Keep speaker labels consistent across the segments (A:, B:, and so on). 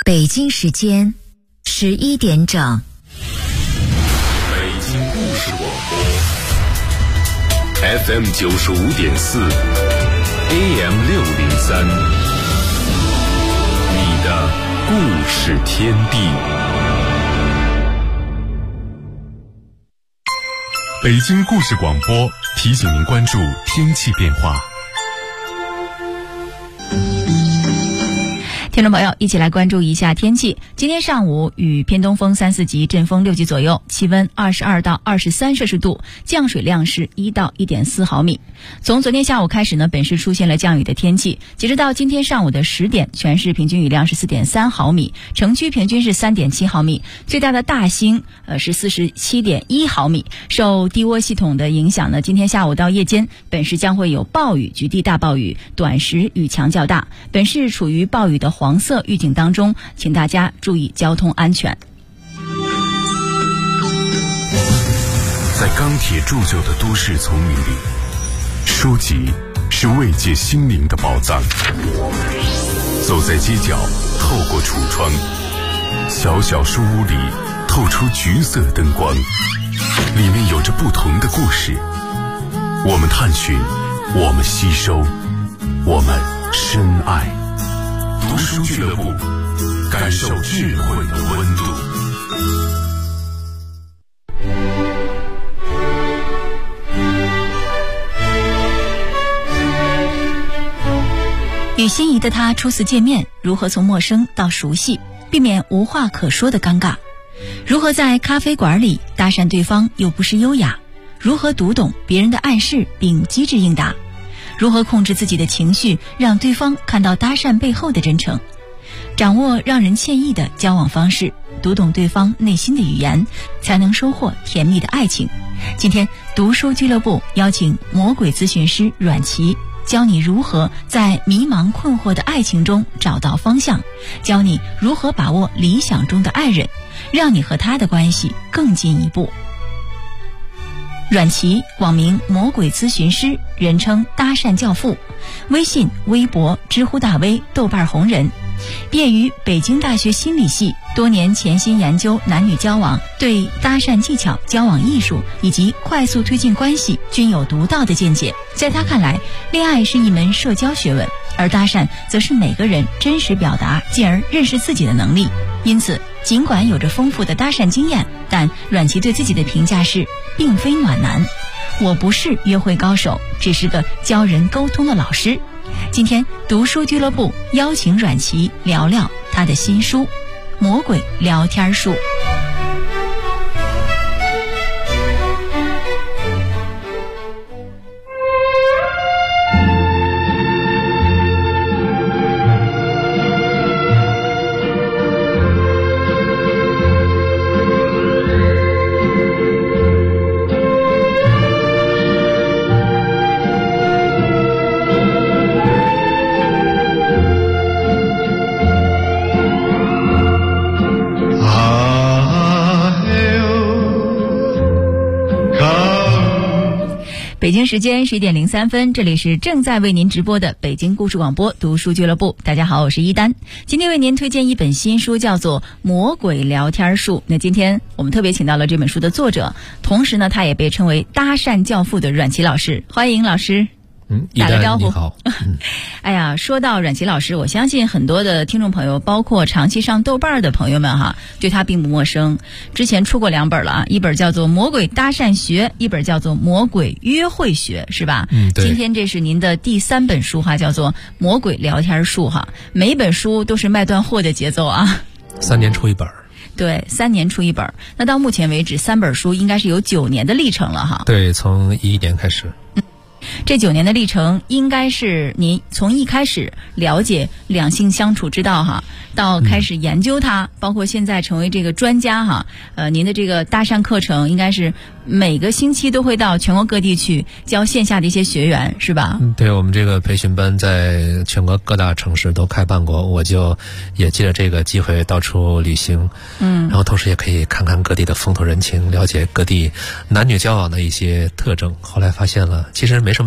A: 北京时间11点整。
B: 北京故事广播 FM 95.4 AM 603，你的故事天地。北京故事广播提醒您关注天气变化。
C: 听众朋友，一起来关注一下天气。今天上午雨偏东风3、4级，阵风6级左右，气温22到23摄氏度，降水量是1到1.4毫米。从昨天下午开始呢，本市出现了降雨的天气，截止到今天上午的10点，全市平均雨量是4.3毫米，城区平均是3.7毫米，最大的大兴是47.1毫米。受低涡系统的影响呢，今天下午到夜间，本市将会有暴雨、局地大暴雨，短时雨强较大。本市处于暴雨的黄色预警当中，请大家注意交通安全。
B: 在钢铁铸就的都市丛林里，书籍是慰藉心灵的宝藏。走在街角，透过橱窗，小小书屋里透出橘色灯光，里面有着不同的故事。我们探寻，我们吸收，我们深爱。读书俱乐部，感受智慧的温度。
C: 与心仪的他初次见面，如何从陌生到熟悉，避免无话可说的尴尬？如何在咖啡馆里搭讪对方又不失优雅？如何读懂别人的暗示并机智应答？如何控制自己的情绪，让对方看到搭讪背后的真诚？掌握让人惬意的交往方式，读懂对方内心的语言，才能收获甜蜜的爱情。今天读书俱乐部邀请魔鬼咨询师阮琦，教你如何在迷茫困惑的爱情中找到方向，教你如何把握理想中的爱人，让你和他的关系更进一步。阮琦，网名魔鬼咨询师，人称搭讪教父，微信、微博、知乎大 V、豆瓣红人。毕业于北京大学心理系，多年潜心研究男女交往，对搭讪技巧、交往艺术以及快速推进关系均有独到的见解。在他看来，恋爱是一门社交学问，而搭讪则是每个人真实表达进而认识自己的能力。因此，尽管有着丰富的搭讪经验，但阮琦对自己的评价是并非暖男。我不是约会高手，只是个教人沟通的老师。今天读书俱乐部邀请阮琦聊聊他的新书《魔鬼聊天术》。北京时间11点03分，这里是正在为您直播的北京故事广播读书俱乐部。大家好，我是一丹，今天为您推荐一本新书，叫做《魔鬼聊天术》。那今天我们特别请到了这本书的作者，同时呢，他也被称为搭讪教父的阮琦老师，欢迎老师。打个招呼。
D: 你好。
C: 哎呀，说到阮琦老师，我相信很多的听众朋友，包括长期上豆瓣的朋友们哈，对他并不陌生。之前出过2本了啊，一本叫做《魔鬼搭讪学》，一本叫做《魔鬼约会学》，是吧？
D: 对。
C: 今天这是您的第3本书哈，叫做《魔鬼聊天术》哈。每一本书都是卖断货的节奏啊。
D: 3年出一本。
C: 对，3年出一本。那到目前为止，3本书应该是有9年的历程了哈。
D: 对，从11年开始。
C: 这9年的历程，应该是您从一开始了解两性相处之道哈，到开始研究它，包括现在成为这个专家哈。您的这个搭讪课程应该是每个星期都会到全国各地去教线下的一些学员，是吧？
D: 对，我们这个培训班在全国各大城市都开办过，我就也借着这个机会到处旅行，然后同时也可以看看各地的风土人情，了解各地男女交往的一些特征。后来发现了，其实没什么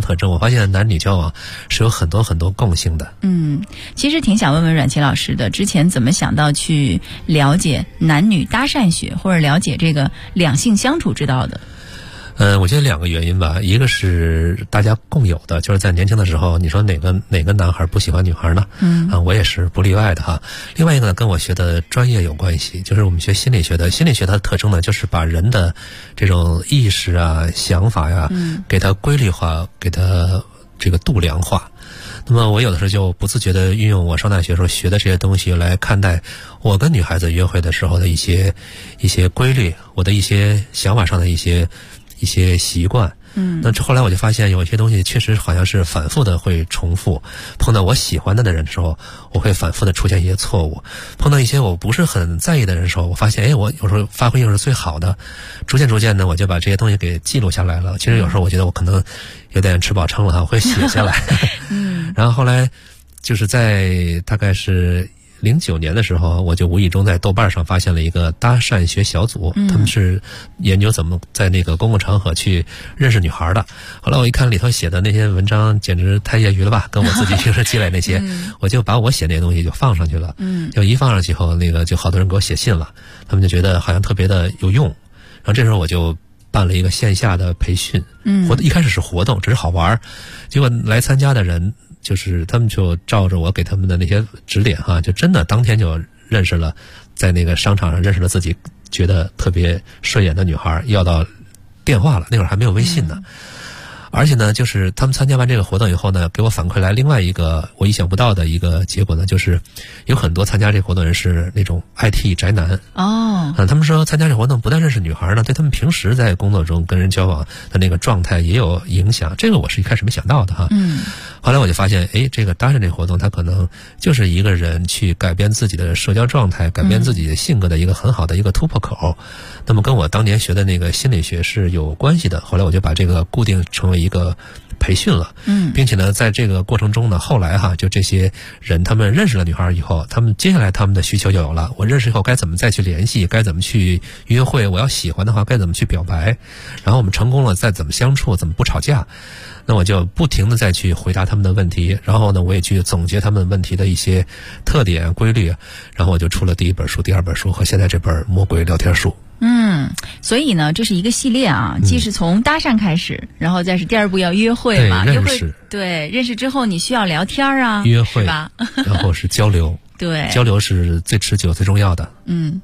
D: 特征，我发现男女交往是有很多很多共性的。
C: 其实挺想问问阮琦老师的，之前怎么想到去了解男女搭讪学，或者了解这个两性相处之道的？
D: 我觉得2个原因吧，一个是大家共有的，就是在年轻的时候，你说哪个男孩不喜欢女孩呢？我也是不例外的哈。另外一个呢，跟我学的专业有关系，就是我们学心理学的。心理学它的特征呢，就是把人的这种意识啊、想法呀，给它规律化，给它这个度量化。那么我有的时候就不自觉地运用我上大学时候学的这些东西来看待我跟女孩子约会的时候的一些规律，我的一些想法上的一些习惯。那后来我就发现有一些东西确实好像是反复的会重复，碰到我喜欢的人的时候，我会反复的出现一些错误，碰到一些我不是很在意的人的时候，我发现我有时候发挥又是最好的，逐渐呢我就把这些东西给记录下来了。其实有时候我觉得我可能有点吃饱撑了，我会写下来。然后后来就是在大概是09年的时候，我就无意中在豆瓣上发现了一个搭讪学小组，他们是研究怎么在那个公共场合去认识女孩的。后来我一看里头写的那些文章简直太业余了吧，跟我自己平时积累那些，我就把我写那些东西就放上去了。就一放上去后，就好多人给我写信了，他们就觉得好像特别的有用。然后这时候我就办了一个线下的培训，一开始是活动，只是好玩，结果来参加的人就是他们就照着我给他们的那些指点哈，就真的当天就认识了，在那个商场上认识了自己觉得特别顺眼的女孩，要到电话了，那会儿还没有微信呢。而且呢，就是他们参加完这个活动以后呢，给我反馈来另外一个我意想不到的一个结果呢，就是有很多参加这个活动人是那种 IT 宅男。他们说参加这个活动不但认识女孩呢，对他们平时在工作中跟人交往的那个状态也有影响。这个我是一开始没想到的哈。后来我就发现，这个搭讪这个活动，它可能就是一个人去改变自己的社交状态，改变自己的性格的一个很好的一个突破口。那么跟我当年学的那个心理学是有关系的。后来我就把这个固定成为一个培训了，并且呢，在这个过程中呢，后来就这些人他们认识了女孩以后，他们接下来他们的需求就有了。我认识以后该怎么再去联系，该怎么去约会，我要喜欢的话该怎么去表白，然后我们成功了再怎么相处，怎么不吵架。那我就不停的再去回答他们的问题，然后呢，我也去总结他们问题的一些特点规律，然后我就出了第1本书、第2本书和现在这本《魔鬼聊天术》。
C: 所以呢，这是一个系列啊，既是从搭讪开始，然后再是第2步要约会嘛，约会认识之后你需要聊天啊，
D: 约会
C: 是吧？
D: 然后是交流，
C: 对，
D: 交流是最持久、最重要的。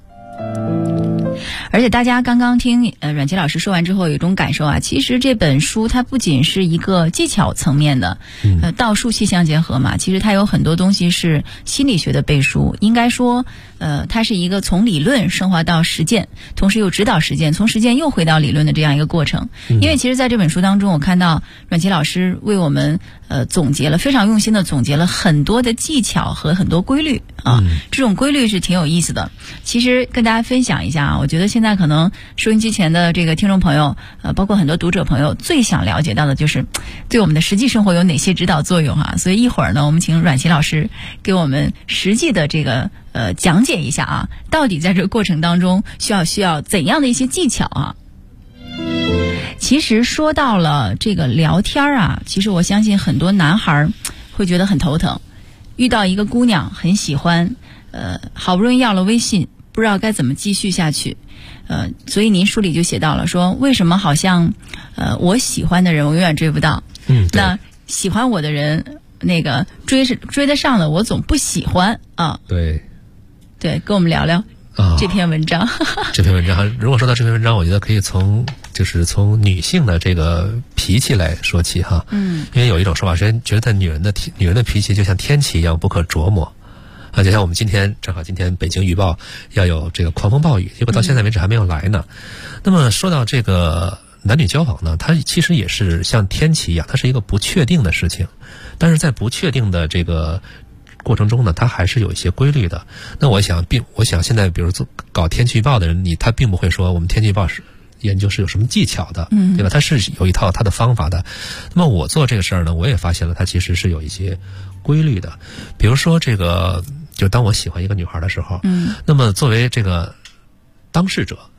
C: 而且大家刚刚听阮琦老师说完之后，有一种感受啊，其实这本书它不仅是一个技巧层面的，道术气相结合嘛，其实它有很多东西是心理学的背书，应该说它是一个从理论升华到实践，同时又指导实践，从实践又回到理论的这样一个过程。因为其实在这本书当中，我看到阮琦老师为我们总结了，非常用心的总结了很多的技巧和很多规律啊，这种规律是挺有意思的。其实跟大家分享一下啊，我觉得现在可能收音机前的这个听众朋友，包括很多读者朋友，最想了解到的就是对我们的实际生活有哪些指导作用啊。所以一会儿呢，我们请阮琦老师给我们实际的这个讲解一下啊，到底在这个过程当中需要怎样的一些技巧啊。其实说到了这个聊天啊，其实我相信很多男孩会觉得很头疼，遇到一个姑娘很喜欢，好不容易要了微信，不知道该怎么继续下去。所以您书里就写到了说，为什么好像我喜欢的人我永远追不到，那喜欢我的人那个追得上了，我总不喜欢啊。对，跟我们聊聊这篇文章。
D: 这篇文章，如果说到这篇文章，我觉得可以从女性的这个脾气来说起哈。因为有一种说法是觉得女人的脾气就像天气一样不可琢磨。就像我们正好今天北京预报要有这个狂风暴雨，结果到现在为止还没有来呢。那么说到这个男女交往呢，它其实也是像天气一样，它是一个不确定的事情。但是在不确定的这个过程中呢，它还是有一些规律的。那我想现在比如搞天气预报的人，他并不会说我们天气预报是研究是有什么技巧的，对吧？它是有一套它的方法的。那么我做这个事儿呢，我也发现了它其实是有一些规律的。比如说这个，就当我喜欢一个女孩的时候，那么作为这个当事者，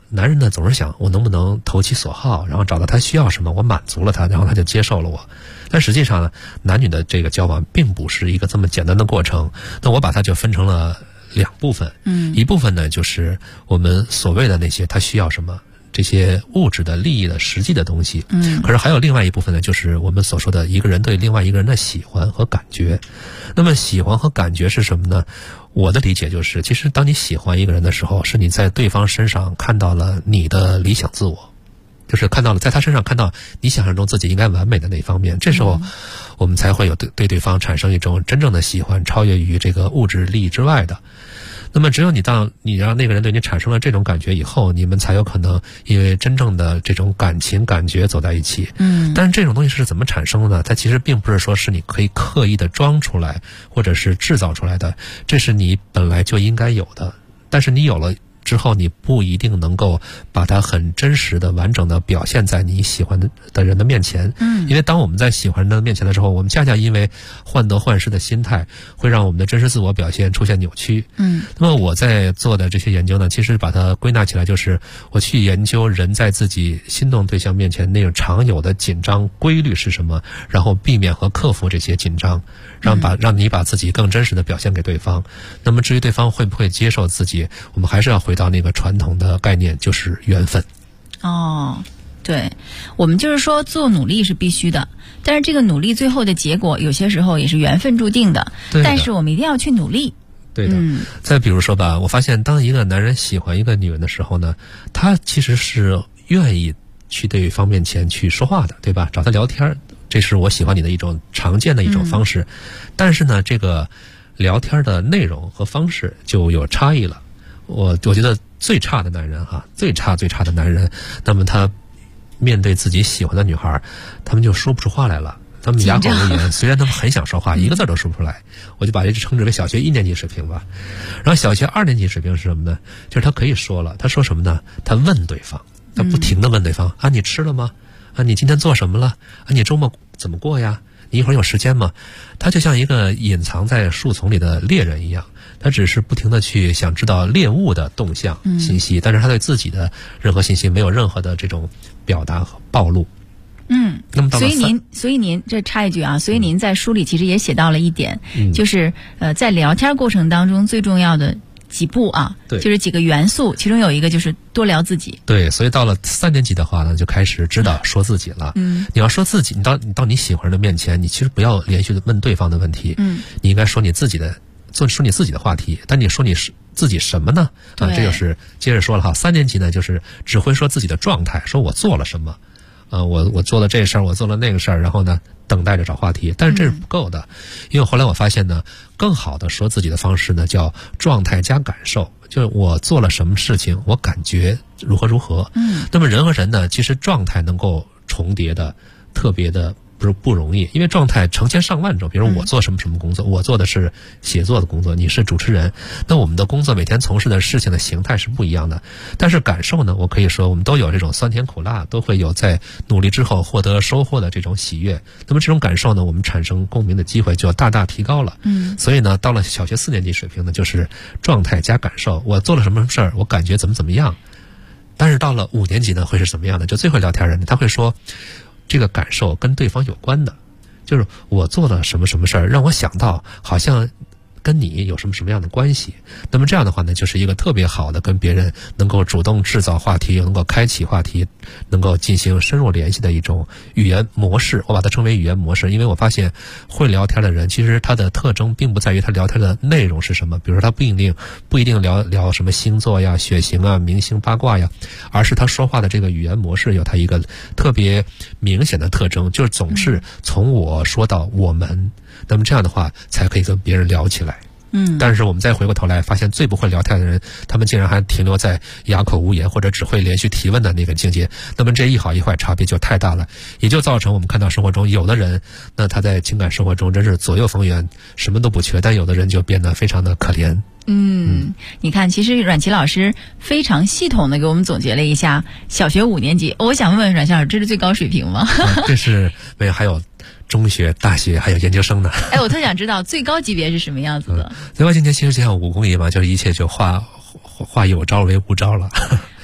D: 男人呢总是想我能不能投其所好，然后找到他需要什么，我满足了他，然后他就接受了我。但实际上呢，男女的这个交往并不是一个这么简单的过程。那我把它就分成了2部分，一部分呢就是我们所谓的那些他需要什么，这些物质的利益的实际的东西，可是还有另外一部分呢，就是我们所说的一个人对另外一个人的喜欢和感觉。那么喜欢和感觉是什么呢？我的理解就是，其实当你喜欢一个人的时候，是你在对方身上看到了你的理想自我，就是看到了在他身上看到你想象中自己应该完美的那一方面，这时候我们才会有对对方产生一种真正的喜欢，超越于这个物质利益之外的。那么只有你让那个人对你产生了这种感觉以后，你们才有可能因为真正的这种感情感觉走在一起。但是这种东西是怎么产生的呢？它其实并不是说是你可以刻意的装出来或者是制造出来的，这是你本来就应该有的。但是你有了之后，你不一定能够把它很真实的完整的表现在你喜欢的人的面前。因为当我们在喜欢人的面前的时候，我们恰恰因为患得患失的心态，会让我们的真实自我表现出现扭曲。那么我在做的这些研究呢，其实把它归纳起来就是我去研究人在自己心动对象面前那种常有的紧张规律是什么，然后避免和克服这些紧张，让你把自己更真实的表现给对方。那么至于对方会不会接受自己，我们还是要回到那个传统的概念，就是缘分。
C: 对，我们就是说做努力是必须的，但是这个努力最后的结果有些时候也是缘分注定的，但是我们一定要去努力。
D: 对的。再比如说吧，我发现当一个男人喜欢一个女人的时候呢，他其实是愿意去对方面前去说话的，对吧？找他聊天，这是我喜欢你的一种常见的一种方式。但是呢，这个聊天的内容和方式就有差异了。我觉得最差的男人最差的男人，那么他面对自己喜欢的女孩，他们就说不出话来了，他们哑口无言。虽然他们很想说话，一个字都说不出来。我就把这称之为小学1年级水平吧。然后小学2年级水平是什么呢？就是他可以说了，他说什么呢？他问对方，他不停地问对方你吃了吗？你今天做什么了？你周末怎么过呀？你一会儿有时间吗？他就像一个隐藏在树丛里的猎人一样，他只是不停地去想知道猎物的动向信息，但是他对自己的任何信息没有任何的这种表达和暴露。那么所以您这插一句所以您在书里其实也写到了一点，就是在聊天过程当中最重要的几步就是几个元素，其中有一个就是多聊自己。对，所以到了3年级的话呢，就开始知道说自己了。你要说自己，你到你喜欢人的面前，你其实不要连续的问对方的问题，你应该说你自己的，说你自己的话题。但你说你是自己什么呢？这就是接着说了3年级呢，就是只会说自己的状态，说我做了什么。我做了这事儿，我做了那个事儿，然后呢，等待着找话题。但是这是不够的，因为后来我发现呢，更好的说自己的方式呢，叫状态加感受，就是我做了什么事情，我感觉如何。那么人和人呢，其实状态能够重叠的，特别的不容易，因为状态成千上万种。比如我做什么工作，我做的是写作的工作，你是主持人，那我们的工作每天从事的事情的形态是不一样的。但是感受呢，我可以说我们都有这种酸甜苦辣，都会有在努力之后获得收获的这种喜悦。那么这种感受呢，我们产生共鸣的机会就大大提高了。所以呢，到了小学4年级水平呢，就是状态加感受，我做了什么事儿，我感觉怎么样。但是到了5年级呢，会是怎么样的？就最会聊天人，他会说这个感受跟对方有关的，就是我做了什么事儿，让我想到好像跟你有什么样的关系。那么这样的话呢，就是一个特别好的跟别人能够主动制造话题，能够开启话题，能够进行深入联系的一种语言模式。我把它称为语言模式，因为我发现会聊天的人，其实他的特征并不在于他聊天的内容是什么，比如说他不一定聊什么星座呀、血型啊、明星八卦呀，而是他说话的这个语言模式有他一个特别明显的特征，就是总是从我说到我们。那么这样的话才可以跟别人聊起来。但是我们再回过头来发现，最不会聊天的人，他们竟然还停留在哑口无言或者只会连续提问的那个境界。那么这一好一坏差别就太大了，也就造成我们看到生活中有的人，那他在情感生活中真是左右逢源，什么都不缺，但有的人就变得非常的可怜。
C: 你看，其实阮琦老师非常系统的给我们总结了一下小学5年级。我想问问阮校长，这是最高水平吗？
D: 这是没有，还有中学、大学还有研究生呢。
C: 我特想知道最高级别是什么样子的。
D: 最高境界其实就像武功一样嘛，就是一切就化有招为无招了。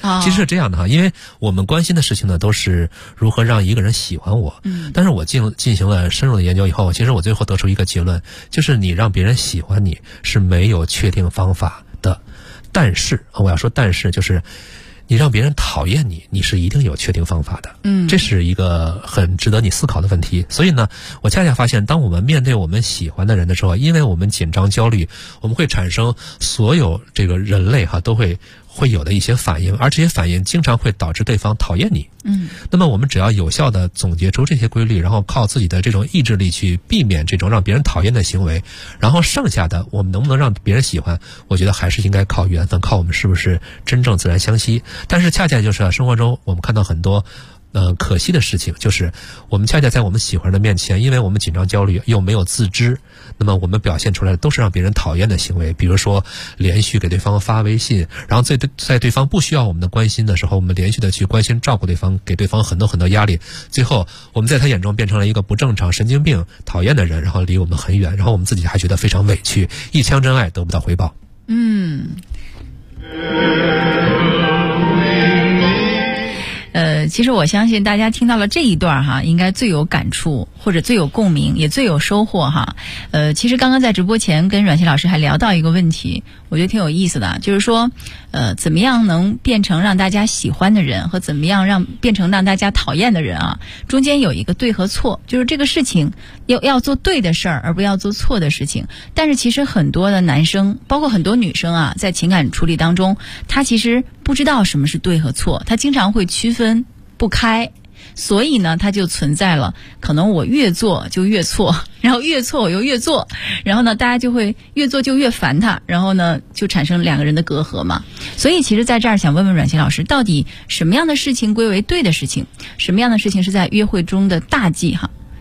D: 其实是这样的哈，因为我们关心的事情呢，都是如何让一个人喜欢我。但是我进行了深入的研究以后，其实我最后得出一个结论，就是你让别人喜欢你是没有确定方法的。但是我要说，但是就是你让别人讨厌你，你是一定有确定方法的。这是一个很值得你思考的问题。所以呢，我恰恰发现，当我们面对我们喜欢的人的时候，因为我们紧张焦虑，我们会产生所有这个人类都会有的一些反应，而这些反应经常会导致对方讨厌你。那么我们只要有效的总结出这些规律，然后靠自己的这种意志力去避免这种让别人讨厌的行为，然后剩下的我们能不能让别人喜欢，我觉得还是应该靠缘分，靠我们是不是真正自然相惜。但是恰恰就是生活中我们看到很多可惜的事情，就是我们恰恰在我们喜欢人的面前，因为我们紧张焦虑又没有自知，那么我们表现出来的都是让别人讨厌的行为。比如说连续给对方发微信，然后在对方不需要我们的关心的时候，我们连续的去关心照顾对方，给对方很多很多压力，最后我们在他眼中变成了一个不正常神经病讨厌的人，然后离我们很远，然后我们自己还觉得非常委屈，一腔真爱得不到回报。
C: 其实我相信大家听到了这一段应该最有感触，或者最有共鸣，也最有收获其实刚刚在直播前跟阮熙老师还聊到一个问题，我觉得挺有意思的，就是说怎么样能变成让大家喜欢的人，和怎么样变成让大家讨厌的人中间有一个对和错，就是这个事情要做对的事儿，而不要做错的事情。但是其实很多的男生，包括很多女生在情感处理当中，他其实不知道什么是对和错，他经常会区分不开，所以呢它就存在了可能我越做就越错，然后越错我又越做，然后呢大家就会越做就越烦他，然后呢就产生两个人的隔阂嘛。所以其实在这儿想问问阮熙老师，到底什么样的事情归为对的事情，什么样的事情是在约会中的大忌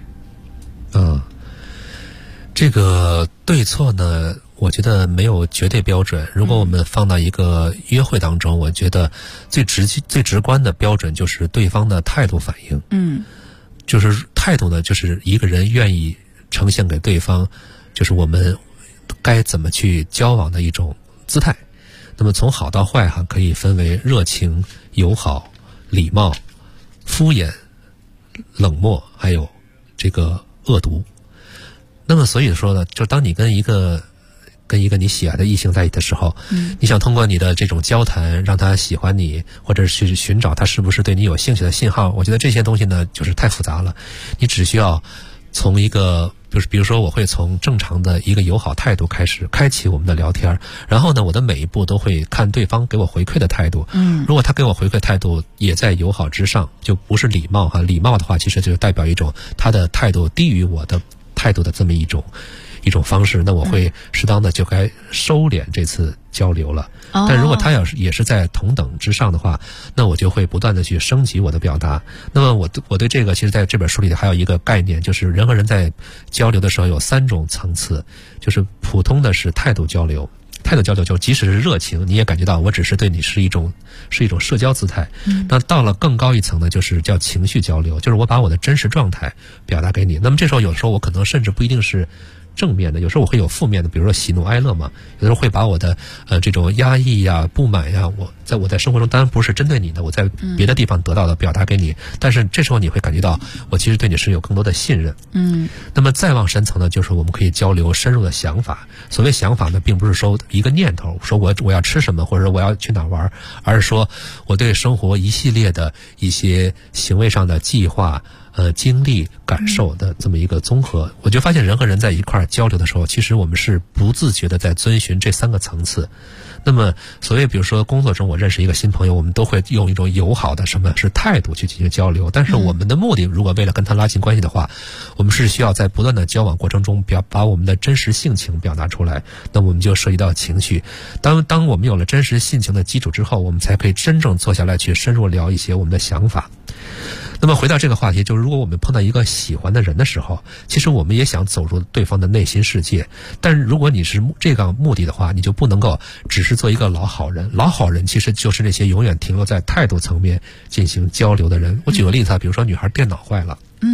D: 这个对错呢，我觉得没有绝对标准。如果我们放到一个约会当中，我觉得最直观的标准就是对方的态度反应。就是态度呢，就是一个人愿意呈现给对方，就是我们该怎么去交往的一种姿态。那么从好到坏可以分为热情、友好、礼貌、敷衍、冷漠，还有这个恶毒。那么所以说呢，就当你跟一个你喜爱的异性在一起的时候，你想通过你的这种交谈让他喜欢你，或者是去寻找他是不是对你有兴趣的信号，我觉得这些东西呢就是太复杂了。你只需要从一个比如说我会从正常的一个友好态度开始开启我们的聊天，然后呢我的每一步都会看对方给我回馈的态度。如果他给我回馈态度也在友好之上，就不是礼貌礼貌的话，其实就代表一种他的态度低于我的态度的这么一种方式，那我会适当的就该收敛这次交流了。但如果他也是在同等之上的话，那我就会不断的去升级我的表达。那么我对这个其实在这本书里还有一个概念，就是人和人在交流的时候有3种层次，就是普通的是态度交流。态度交流就即使是热情，你也感觉到我只是对你是一种社交姿态。那到了更高一层呢，就是叫情绪交流，就是我把我的真实状态表达给你。那么这时候有时候我可能甚至不一定是正面的，有时候我会有负面的，比如说喜怒哀乐嘛。有时候会把我的这种压抑呀、不满呀，我在生活中当然不是针对你的，我在别的地方得到的表达给你。但是这时候你会感觉到我其实对你是有更多的信任。那么再往深层呢，就是我们可以交流深入的想法。所谓想法呢，并不是说一个念头，说我要吃什么，或者我要去哪玩，而是说我对生活一系列的一些行为上的计划、经历、感受的这么一个综合。我就发现人和人在一块儿交流的时候，其实我们是不自觉的在遵循这3个层次。那么所谓比如说工作中我认识一个新朋友，我们都会用一种友好的什么是态度去进行交流，但是我们的目的如果为了跟他拉近关系的话，我们是需要在不断的交往过程中把我们的真实性情表达出来。那我们就涉及到情绪，当我们有了真实性情的基础之后，我们才可以真正坐下来去深入聊一些我们的想法。那么回到这个话题，就是如果我们碰到一个喜欢的人的时候，其实我们也想走入对方的内心世界，但如果你是这个目的的话，你就不能够只是做一个老好人。老好人其实就是那些永远停留在态度层面进行交流的人。我举个例子比如说女孩电脑坏了，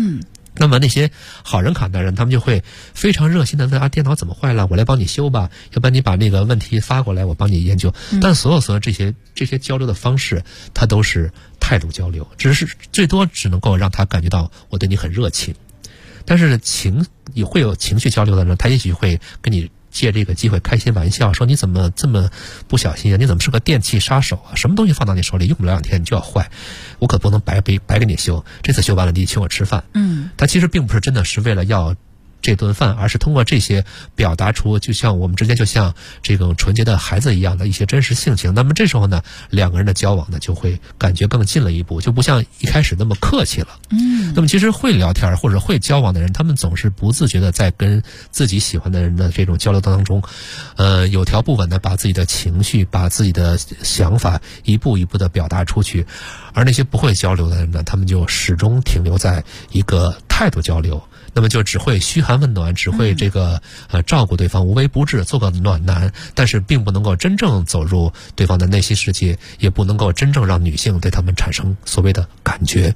D: 那么那些好人卡男人，他们就会非常热心的问电脑怎么坏了，我来帮你修吧，要不然你把那个问题发过来，我帮你研究。但所有这些交流的方式，它都是态度交流，最多只能够让他感觉到我对你很热情。但是也会有情绪交流的人，他也许会跟你借这个机会开些玩笑，说你怎么这么不小心啊？你怎么是个电器杀手啊？什么东西放到你手里用不了2天你就要坏，我可不能白给你修，这次修完了你请我吃饭。他其实并不是真的是为了要这顿饭，而是通过这些表达出就像我们之间就像这种纯洁的孩子一样的一些真实性情。那么这时候呢，两个人的交往呢就会感觉更近了一步，就不像一开始那么客气了。那么其实会聊天或者会交往的人，他们总是不自觉的在跟自己喜欢的人的这种交流当中，有条不紊的把自己的情绪、把自己的想法一步一步的表达出去。而那些不会交流的人呢，他们就始终停留在一个态度交流。那么就只会嘘寒问暖，只会这个照顾对方，无微不至，做个暖男，但是并不能够真正走入对方的内心世界，也不能够真正让女性对他们产生所谓的感觉。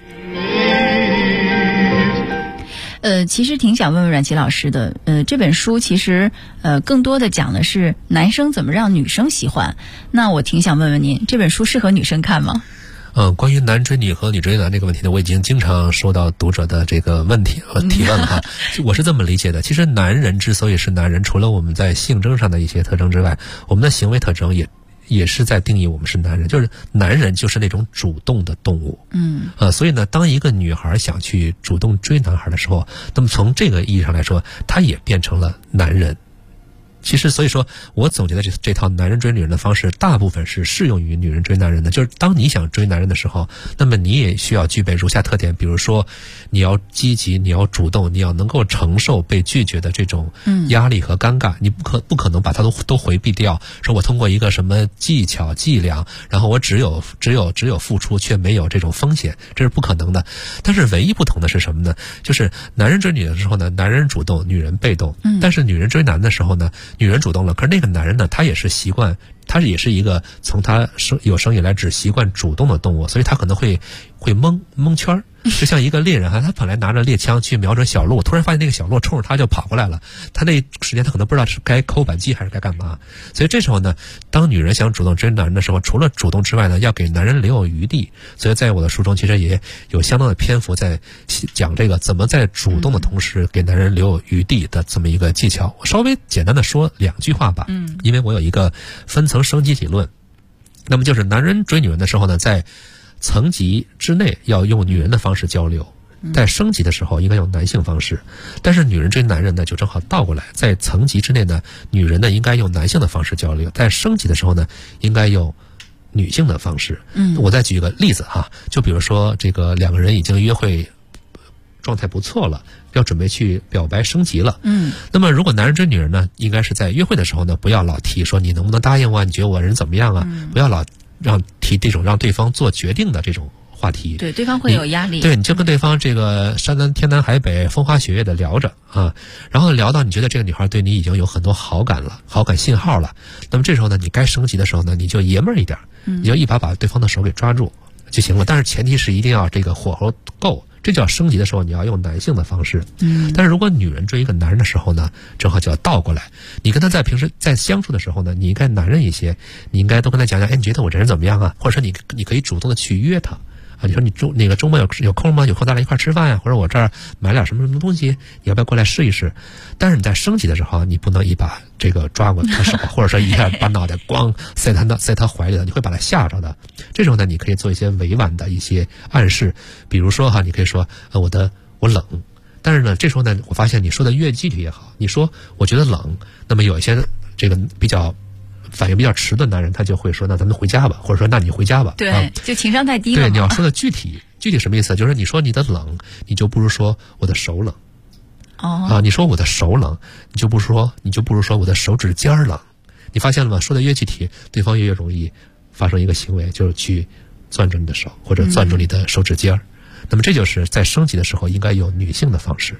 C: 其实挺想问问阮琦老师的，这本书其实更多的讲的是男生怎么让女生喜欢。那我挺想问问您，这本书适合女生看吗？
D: 关于男追女和女追男这个问题呢，我已经经常收到读者的这个问题和提问了哈。我是这么理解的，其实男人之所以是男人，除了我们在性征上的一些特征之外，我们的行为特征也是在定义我们是男人，就是男人就是那种主动的动物。所以呢，当一个女孩想去主动追男孩的时候，那么从这个意义上来说，她也变成了男人。其实所以说我总结的这套男人追女人的方式，大部分是适用于女人追男人的。就是当你想追男人的时候，那么你也需要具备如下特点，比如说你要积极，你要主动，你要能够承受被拒绝的这种压力和尴尬。你不可能把它都回避掉，说我通过一个什么技巧伎俩，然后我只有付出却没有这种风险，这是不可能的。但是唯一不同的是什么呢？就是男人追女人的时候呢，男人主动，女人被动。但是女人追男的时候呢，女人主动了，可是那个男人呢，他也是也是一个从他有生以来只习惯主动的动物，所以他可能会蒙圈，就像一个猎人他本来拿着猎枪去瞄准小鹿，突然发现那个小鹿冲着他就跑过来了，他那时间他可能不知道是该扣扳机还是该干嘛。所以这时候呢，当女人想主动追男人的时候，除了主动之外呢，要给男人留有余地。所以在我的书中其实也有相当的篇幅在讲这个怎么在主动的同时给男人留有余地的这么一个技巧。我稍微简单的说2句话吧，因为我有一个分层升级理论。那么就是男人追女人的时候呢，在层级之内要用女人的方式交流，在升级的时候应该用男性方式。但是女人追男人呢就正好倒过来，在层级之内呢，女人呢应该用男性的方式交流，在升级的时候呢应该用女性的方式。我再举一个例子哈，就比如说这个2个人已经约会状态不错了，要准备去表白升级了。那么如果男人追女人呢，应该是在约会的时候呢，不要老提说你能不能答应我，你觉得我人怎么样啊，不要老提这种让对方做决定的这种话题。
C: 对，对方会有压力。
D: 对，你就跟对方这个天南海北风花雪月的聊着啊，然后聊到你觉得这个女孩对你已经有很多好感信号了，那么这时候呢，你该升级的时候呢，你就爷们儿一点，你就一把对方的手给抓住就行了。但是前提是一定要这个火候够，这叫升级的时候你要用男性的方式。但是如果女人追一个男人的时候呢，正好就要倒过来，你跟他在平时在相处的时候呢，你应该男人一些，你应该都跟他讲讲，你觉得我这人怎么样啊？或者说你可以主动的去约他啊，你说你周末有空吗？有空咱俩一块吃饭呀，或者我这儿买点什么东西，你要不要过来试一试？但是你在升级的时候，你不能一把这个抓过他手，或者说一下把脑袋咣塞他怀里的，你会把他吓着的。这时候呢，你可以做一些委婉的一些暗示，比如说你可以说我冷。但是呢，这时候呢，我发现你说的越具体越好。你说我觉得冷，那么有一些这个反应比较迟的男人，他就会说那咱们回家吧，或者说那你回家吧。
C: 对，就情商太低了。
D: 对，你要说的具体什么意思？就是你说你的冷，你就不如说我的手冷。你说我的手冷，你就不如说我的手指尖冷。你发现了吗？说的越具体，对方越容易发生一个行为，就是去攥住你的手或者攥住你的手指尖。那么这就是在升级的时候应该有女性的方式。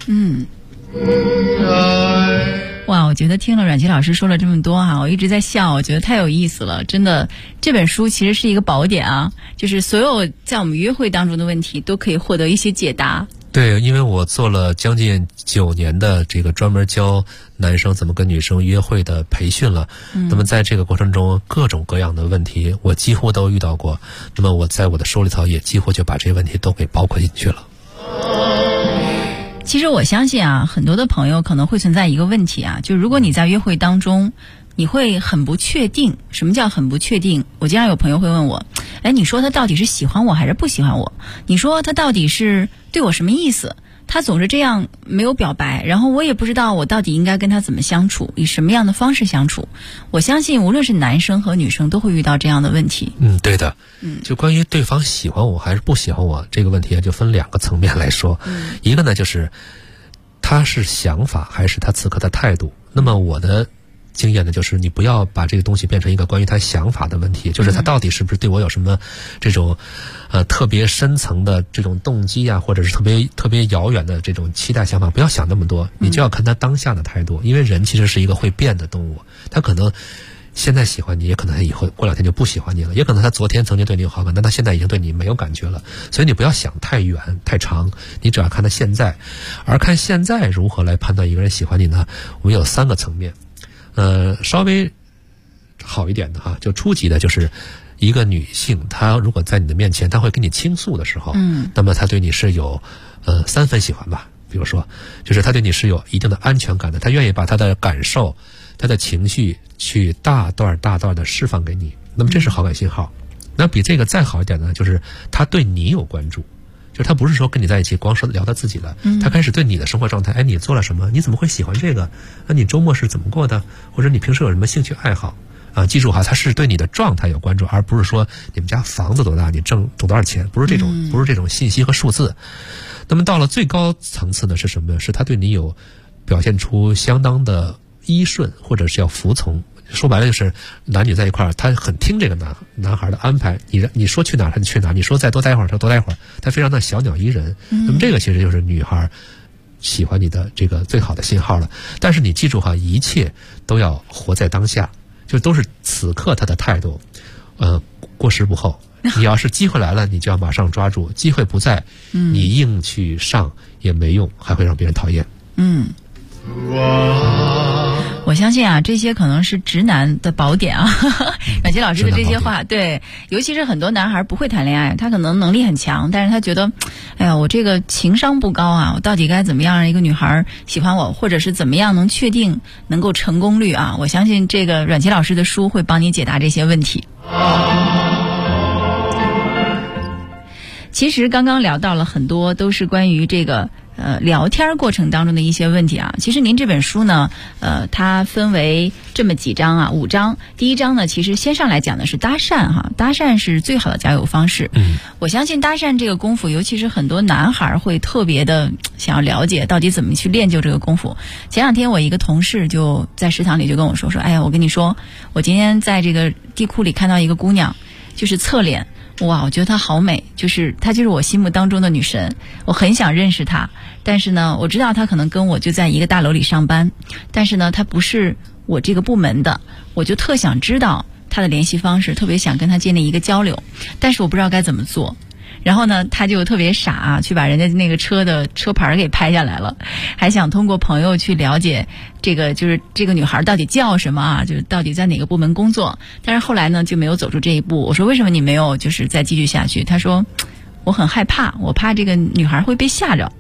C: 哇，我觉得听了阮琦老师说了这么多我一直在笑，我觉得太有意思了。真的，这本书其实是一个宝典啊，就是所有在我们约会当中的问题都可以获得一些解答。
D: 对，因为我做了将近9年的这个专门教男生怎么跟女生约会的培训了。那么在这个过程中，各种各样的问题我几乎都遇到过。那么我在我的书里头也几乎就把这些问题都给包括进去了。
C: 其实我相信啊，很多的朋友可能会存在一个问题啊，就如果你在约会当中，你会很不确定。什么叫很不确定？我经常有朋友会问我，你说他到底是喜欢我还是不喜欢我？你说他到底是对我什么意思？他总是这样没有表白，然后我也不知道我到底应该跟他怎么相处，以什么样的方式相处。我相信无论是男生和女生都会遇到这样的问题。
D: 对的。就关于对方喜欢我还是不喜欢我这个问题就分2个层面来说。一个呢就是他是想法还是他此刻的态度。那么我的经验呢，就是你不要把这个东西变成一个关于他想法的问题，就是他到底是不是对我有什么这种特别深层的这种动机啊，或者是特别遥远的这种期待想法，不要想那么多，你就要看他当下的态度。因为人其实是一个会变的动物，他可能现在喜欢你，也可能他以后过2天就不喜欢你了，也可能他昨天曾经对你有好感，但他现在已经对你没有感觉了。所以你不要想太远太长，你只要看他现在。而看现在如何来判断一个人喜欢你呢，我们有3个层面。稍微好一点的哈，就初级的就是一个女性，她如果在你的面前，她会跟你倾诉的时候，那么她对你是有3分喜欢吧。比如说，就是她对你是有一定的安全感的，她愿意把她的感受、她的情绪去大段的释放给你，那么这是好感信号。那比这个再好一点呢，就是她对你有关注。就是他不是说跟你在一起光说聊他自己了，他开始对你的生活状态，你做了什么？你怎么会喜欢这个？你周末是怎么过的？或者你平时有什么兴趣爱好？记住哈，他是对你的状态有关注，而不是说你们家房子多大，你挣多少钱，不是这种信息和数字。那么到了最高层次呢，是什么呢？是他对你有表现出相当的依顺，或者是要服从。说白了就是男女在一块儿，他很听这个男孩的安排，你说去哪儿他就去哪儿，你说再多待会儿他多待会儿，他非常的小鸟依人。那么这个其实就是女孩喜欢你的这个最好的信号了。但是你记住哈，一切都要活在当下，就都是此刻他的态度，过时不候。你要是机会来了，你就要马上抓住；机会不在，你硬去上也没用，还会让别人讨厌。
C: 我相信啊，这些可能是直男的宝典啊。阮杰老师的这些话，对，尤其是很多男孩不会谈恋爱，他可能能力很强，但是他觉得，我这个情商不高啊，我到底该怎么样让一个女孩喜欢我，或者是怎么样能确定能够成功率啊？我相信这个阮杰老师的书会帮你解答这些问题。其实刚刚聊到了很多都是关于这个聊天过程当中的一些问题啊。其实您这本书呢，它分为这么几章啊，5章。第1章呢，其实先上来讲的是搭讪哈，搭讪是最好的交友方式。我相信搭讪这个功夫，尤其是很多男孩会特别的想要了解到底怎么去练就这个功夫。前2天我一个同事就在食堂里就跟我说，我跟你说，我今天在这个地库里看到一个姑娘，就是侧脸。哇，我觉得她好美，她就是我心目当中的女神，我很想认识她。但是呢，我知道她可能跟我就在一个大楼里上班，但是呢，她不是我这个部门的，我就特想知道她的联系方式，特别想跟她建立一个交流，但是我不知道该怎么做。然后呢，他就特别傻啊，去把人家那个车的车牌给拍下来了，还想通过朋友去了解就是这个女孩到底叫什么啊，就是到底在哪个部门工作。但是后来呢，就没有走出这一步。我说为什么你没有就是再继续下去？他说我很害怕，我怕这个女孩会被吓着。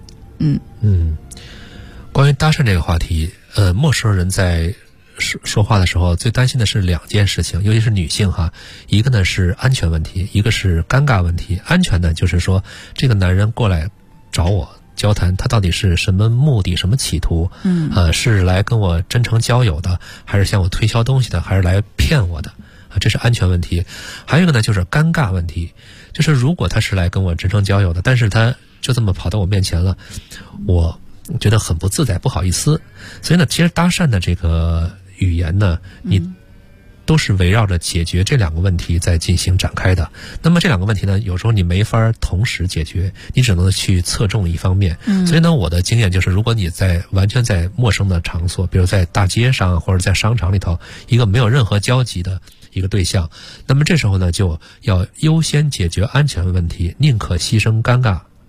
D: 关于搭讪这个话题，陌生人在说话的时候最担心的是2件事情，尤其是女性哈。一个呢是安全问题，一个是尴尬问题。安全呢就是说这个男人过来找我交谈，他到底是什么目的什么企图，是来跟我真诚交友的，还是向我推销东西的，还是来骗我的，这是安全问题。还有一个呢就是尴尬问题，就是如果他是来跟我真诚交友的，但是他就这么跑到我面前了，我觉得很不自在不好意思。所以呢其实搭讪的这个语言呢，你都是围绕着解决这2个问题在进行展开的。那么这2个问题呢，有时候你没法同时解决，你只能去侧重一方面。所以呢，我的经验就是，如果你完全在陌生的场所，比如在大街上或者在商场里头，一个没有任何交集的一个对象，那么这时候呢，就要优先解决安全问题，宁可牺牲尴尬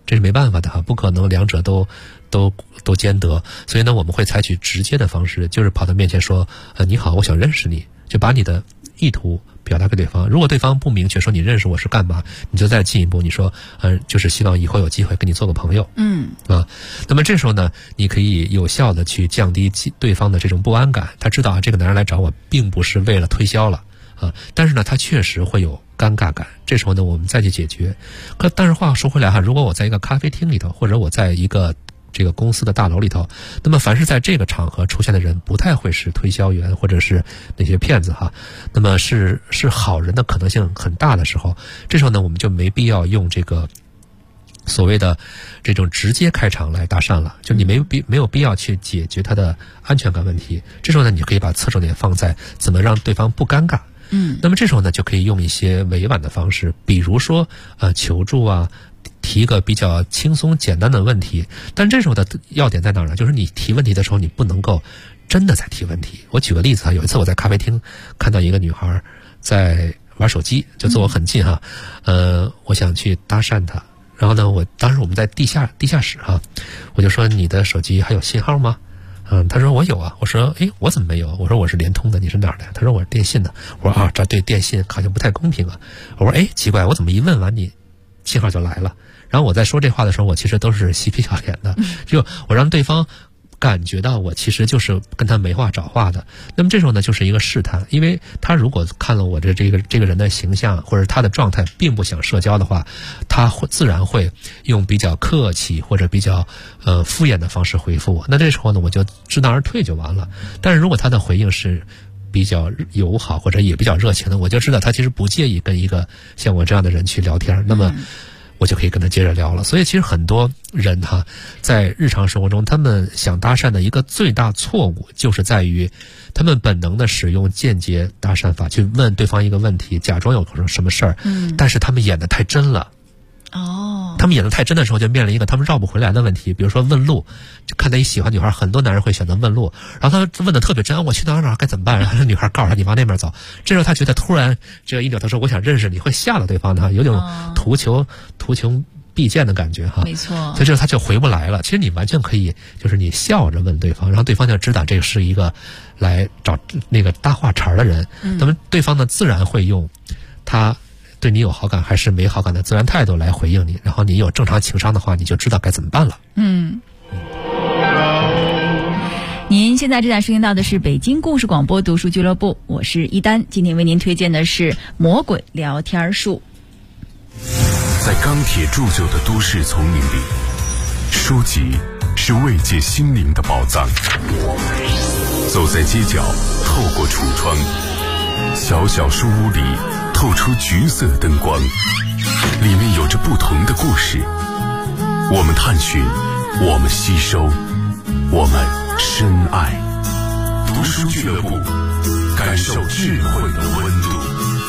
D: 这是没办法的哈，不可能两者都兼得。所以呢，我们会采取直接的方式，就是跑到面前说，你好，我想认识你，就把你的意图表达给对方。如果对方不明确说你认识我是干嘛，你就再进一步，你说，就是希望以后有机会跟你做个朋友。那么这时候呢，你可以有效的去降低对方的这种不安感。他知道啊，这个男人来找我并不是为了推销了啊，但是呢，他确实会有尴尬感。这时候呢，我们再去解决。但是话说回来哈，如果我在一个咖啡厅里头，或者我在一个这个公司的大楼里头，那么凡是在这个场合出现的人，不太会是推销员或者是那些骗子哈。那么是好人的可能性很大的时候，这时候呢，我们就没必要用这个所谓的这种直接开场来搭讪了，就你没有必要去解决他的安全感问题。这时候呢，你可以把侧重点放在怎么让对方不尴尬。那么这时候呢，就可以用一些委婉的方式，比如说求助啊，提一个比较轻松简单的问题。但这时候的要点在哪儿呢？就是你提问题的时候，你不能够真的在提问题。我举个例子哈，有一次我在咖啡厅看到一个女孩在玩手机，就坐我很近哈，我想去搭讪她。然后呢，当时我们在地下室哈，我就说你的手机还有信号吗？他说我有啊。我说我怎么没有？我说我是联通的，你是哪儿的？他说我是电信的。我说这对电信好像不太公平啊。我说奇怪，我怎么一问完你信号就来了？然后我在说这话的时候，我其实都是嬉皮笑脸的，就我让对方感觉到我其实就是跟他没话找话的。那么这时候呢，就是一个试探，因为他如果看了我的这个人的形象或者他的状态并不想社交的话，他自然会用比较客气或者比较敷衍的方式回复我。那这时候呢，我就知难而退就完了。但是如果他的回应是比较友好或者也比较热情的，我就知道他其实不介意跟一个像我这样的人去聊天，那么我就可以跟他接着聊了。所以其实很多人哈，在日常生活中，他们想搭讪的一个最大错误，就是在于他们本能的使用间接搭讪法去问对方一个问题，假装有什么事儿，但是他们演得太真了。他们演得太真的时候，就面临一个他们绕不回来的问题。比如说问路，就看到一喜欢女孩，很多男人会选择问路，然后他问得特别真，我去哪儿该怎么办？然后女孩告诉他你往那边走。这时候他觉得突然这个一扭头说我想认识你，会吓到对方的，有种图穷匕见的感觉哈。
C: 没错。
D: 所以这时候他就回不来了。其实你完全可以，就是你笑着问对方，然后对方就知道这个是一个来找那个搭话茬的人，那么对方呢自然会用他对你有好感还是没好感的自然态度来回应你，然后你有正常情商的话，你就知道该怎么办了。
C: 您现在正在收听到的是北京故事广播读书俱乐部，我是一丹，今天为您推荐的是《魔鬼聊天术》。
B: 在钢铁铸就的都市丛林里，书籍是慰藉心灵的宝藏。走在街角，透过橱窗，小小书屋里透出橘色灯光，里面有着不同的故事。我们探寻，我们吸收，我们深爱。读书俱乐部，感受智慧的温度。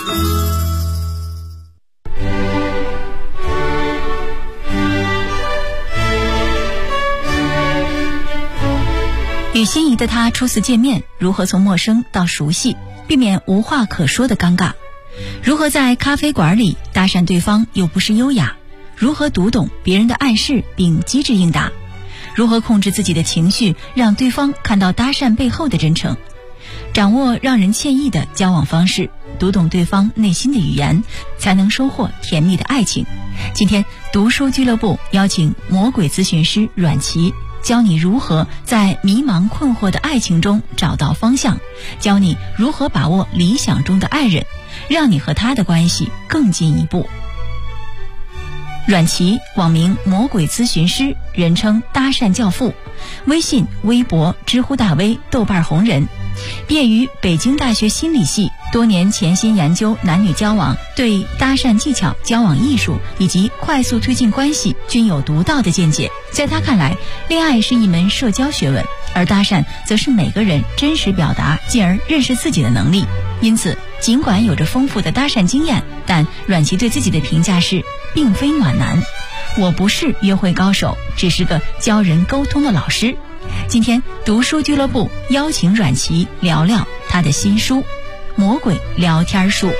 C: 与心仪的他初次见面，如何从陌生到熟悉，避免无话可说的尴尬？如何在咖啡馆里搭讪对方又不失优雅？如何读懂别人的暗示并机智应答？如何控制自己的情绪，让对方看到搭讪背后的真诚？掌握让人惬意的交往方式，读懂对方内心的语言，才能收获甜蜜的爱情。今天读书俱乐部邀请魔鬼咨询师阮琦，教你如何在迷茫困惑的爱情中找到方向，教你如何把握理想中的爱人，让你和他的关系更进一步。阮琦，网名魔鬼咨询师，人称搭讪教父，微信、微博、知乎大 V、豆瓣红人。毕业于北京大学心理系，多年潜心研究男女交往，对搭讪技巧、交往艺术以及快速推进关系均有独到的见解。在他看来，恋爱是一门社交学问，而搭讪则是每个人真实表达进而认识自己的能力。因此，尽管有着丰富的搭讪经验，但阮琦对自己的评价是并非暖男。我不是约会高手，只是个教人沟通的老师。今天读书俱乐部邀请阮琦聊聊他的新书《魔鬼聊天术》。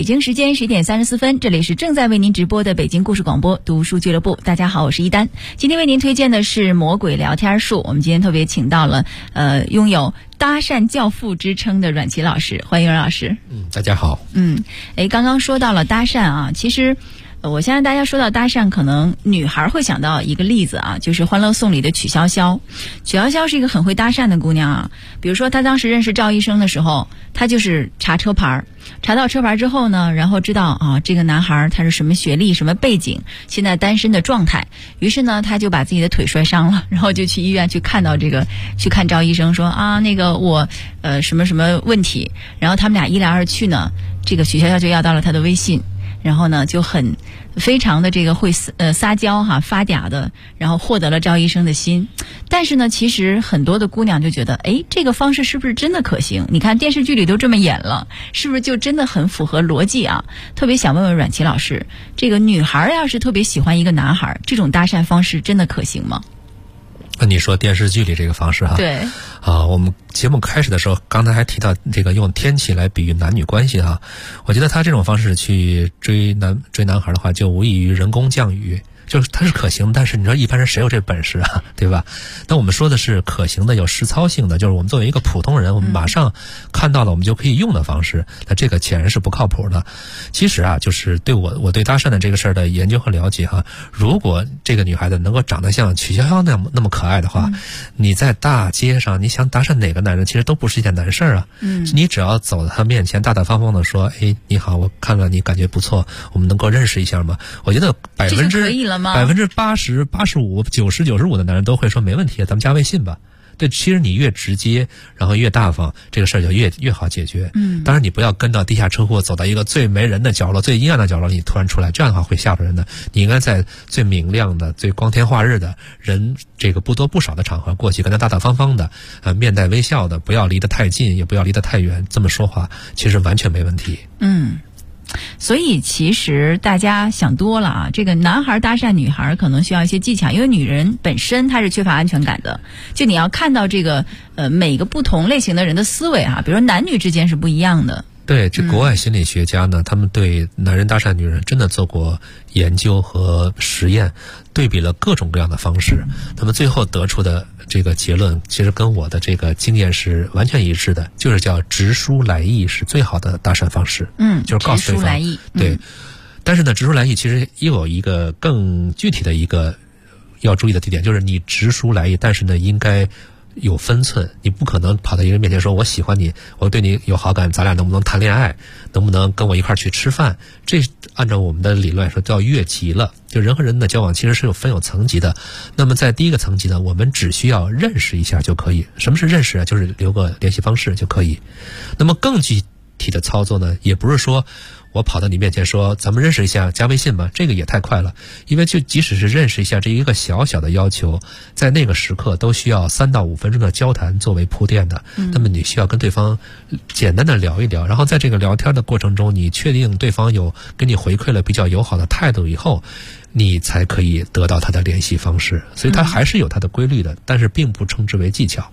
C: 京时间11点34分，这里是正在为您直播的北京故事广播读书俱乐部。大家好，我是一丹。今天为您推荐的是魔鬼聊天术。我们今天特别请到了拥有搭讪教父之称的阮琦老师，欢迎阮老师。
D: 大家好。
C: 刚刚说到了搭讪啊，其实我相信大家说到搭讪，可能女孩会想到一个例子啊，就是《欢乐颂》里的曲筱绡。曲筱绡是一个很会搭讪的姑娘啊。比如说她当时认识赵医生的时候，她就是查车牌，查到车牌之后呢，然后知道啊这个男孩他是什么学历、什么背景，现在单身的状态。于是呢，她就把自己的腿摔伤了，然后就去医院去看赵医生，说啊那个我什么什么问题。然后他们俩一来二去呢，这个曲筱绡就要到了他的微信。然后呢，就非常的这个会撒娇哈，发嗲的，然后获得了赵医生的心。但是呢，其实很多的姑娘就觉得，这个方式是不是真的可行？你看电视剧里都这么演了，是不是就真的很符合逻辑啊？特别想问问阮琦老师，这个女孩要是特别喜欢一个男孩，这种搭讪方式真的可行吗？
D: 你说电视剧里这个方式哈，
C: 对
D: 啊，我们节目开始的时候，刚才还提到这个用天气来比喻男女关系哈，我觉得他这种方式去追男孩的话，就无异于人工降雨。就是它是可行，但是你说一般人谁有这本事啊，对吧？那我们说的是可行的、有实操性的，就是我们作为一个普通人，我们马上看到了我们就可以用的方式，那这个显然是不靠谱的。其实啊，就是对我对搭讪的这个事儿的研究和了解哈，如果这个女孩子能够长得像曲筱绡那么可爱的话，你在大街上你想搭讪哪个男人，其实都不是一件难事儿啊。你只要走到他面前，大大方方的说，你好，我看了你感觉不错，我们能够认识一下吗？我觉得80%、85%、90%、95%的男人都会说没问题，咱们加微信吧。对，其实你越直接，然后越大方，这个事儿就越好解决。当然你不要跟到地下车库，走到一个最没人的角落、最阴暗的角落，你突然出来，这样的话会吓着人的。你应该在最明亮的、最光天化日的人这个不多不少的场合过去，跟他大大方方的，面带微笑的，不要离得太近，也不要离得太远，这么说话其实完全没问题。
C: 所以其实大家想多了啊，这个男孩搭讪女孩可能需要一些技巧，因为女人本身她是缺乏安全感的。就你要看到这个每个不同类型的人的思维哈，比如说男女之间是不一样的。
D: 对，这国外心理学家呢，他们对男人搭讪女人真的做过研究和实验，对比了各种各样的方式，他们最后得出的这个结论其实跟我的这个经验是完全一致的，就是叫直抒来意是最好的搭讪方式。就是告诉对方，直抒来意。对，但是呢，直抒来意其实又有一个更具体的一个要注意的地点，就是你直抒来意，但是呢应该有分寸，你不可能跑到一个人面前说我喜欢你，我对你有好感，咱俩能不能谈恋爱，能不能跟我一块儿去吃饭，这按照我们的理论来说叫越级了。就人和人的交往其实是有层级的，那么在第一个层级呢，我们只需要认识一下就可以。什么是认识啊？就是留个联系方式就可以。那么更具体的操作呢，也不是说我跑到你面前说咱们认识一下加微信吧，这个也太快了。因为就即使是认识一下这一个小小的要求，在那个时刻都需要3到5分钟的交谈作为铺垫的。那么你需要跟对方简单的聊一聊，然后在这个聊天的过程中，你确定对方有给你回馈了比较友好的态度以后，你才可以得到他的联系方式。所以它还是有它的规律的，但是并不称之为技巧。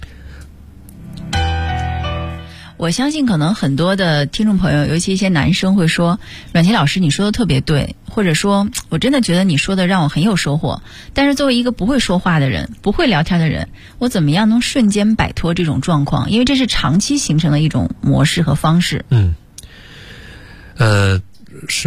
C: 我相信可能很多的听众朋友，尤其一些男生会说，阮琦老师你说的特别对，或者说我真的觉得你说的让我很有收获，但是作为一个不会说话的人，不会聊天的人，我怎么样能瞬间摆脱这种状况？因为这是长期形成的一种模式和方式。
D: 是